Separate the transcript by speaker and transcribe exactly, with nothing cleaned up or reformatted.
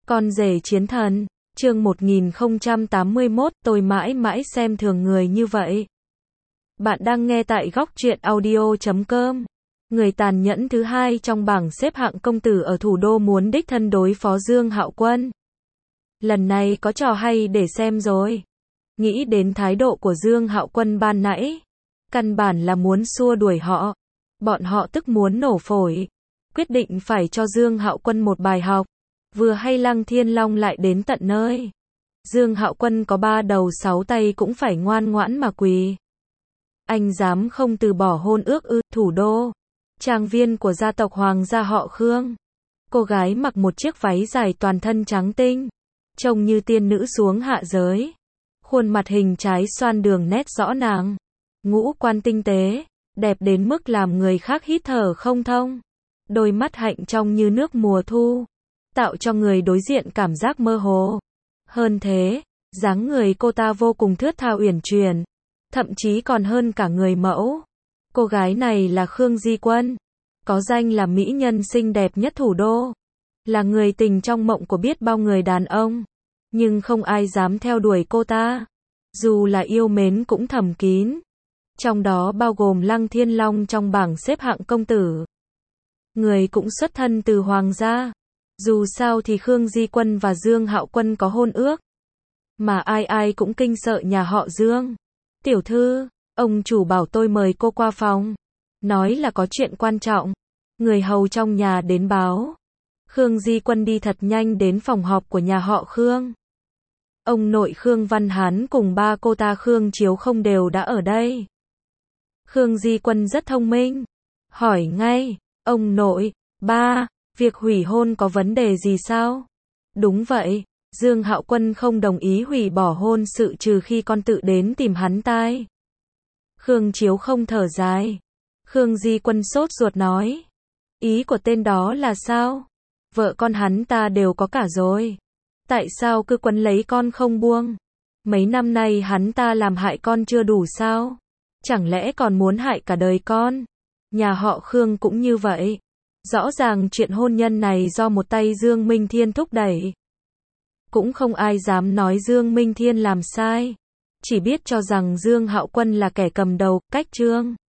Speaker 1: Con rể chiến thần, chương một nghìn không trăm tám mươi mốt, tôi mãi mãi xem thường người như vậy. Bạn đang nghe tại góc truyện audio chấm com. Người tàn nhẫn thứ hai trong bảng xếp hạng công tử ở thủ đô muốn đích thân đối phó Dương Hạo Quân. Lần này có trò hay để xem rồi. Nghĩ đến thái độ của Dương Hạo Quân ban nãy, căn bản là muốn xua đuổi họ. Bọn họ tức muốn nổ phổi, quyết định phải cho Dương Hạo Quân một bài học. Vừa hay Lăng Thiên Long lại đến tận nơi. Dương Hạo Quân có ba đầu sáu tay cũng phải ngoan ngoãn mà quỳ. Anh dám không từ bỏ hôn ước ư? Thủ đô, trang viên của gia tộc hoàng gia họ Khương. Cô gái mặc một chiếc váy dài toàn thân trắng tinh, trông như tiên nữ xuống hạ giới. Khuôn mặt hình trái xoan đường nét rõ ràng, ngũ quan tinh tế, đẹp đến mức làm người khác hít thở không thông. Đôi mắt hạnh trong như nước mùa thu, tạo cho người đối diện cảm giác mơ hồ. Hơn thế, dáng người cô ta vô cùng thướt tha uyển chuyển, thậm chí còn hơn cả người mẫu. Cô gái này là Khương Di Quân, có danh là mỹ nhân xinh đẹp nhất thủ đô, là người tình trong mộng của biết bao người đàn ông, nhưng không ai dám theo đuổi cô ta, dù là yêu mến cũng thầm kín. Trong đó bao gồm Lăng Thiên Long trong bảng xếp hạng công tử. Người cũng xuất thân từ hoàng gia. Dù sao thì Khương Di Quân và Dương Hạo Quân có hôn ước, mà ai ai cũng kinh sợ nhà họ Dương. Tiểu thư, ông chủ bảo tôi mời cô qua phòng, nói là có chuyện quan trọng. Người hầu trong nhà đến báo. Khương Di Quân đi thật nhanh đến phòng họp của nhà họ Khương. Ông nội Khương Văn Hán cùng ba cô ta Khương Chiếu Không đều đã ở đây. Khương Di Quân rất thông minh, hỏi ngay, ông nội, ba, việc hủy hôn có vấn đề gì sao? Đúng vậy, Dương Hạo Quân không đồng ý hủy bỏ hôn sự trừ khi con tự đến tìm hắn tai. Khương Chiếu Không thở dài. Khương Di Quân sốt ruột nói, ý của tên đó là sao? Vợ con hắn ta đều có cả rồi, tại sao cứ quấn lấy con không buông? Mấy năm nay hắn ta làm hại con chưa đủ sao? Chẳng lẽ còn muốn hại cả đời con? Nhà họ Khương cũng như vậy. Rõ ràng chuyện hôn nhân này do một tay Dương Minh Thiên thúc đẩy. Cũng không ai dám nói Dương Minh Thiên làm sai, chỉ biết cho rằng Dương Hạo Quân là kẻ cầm đầu, cách trương.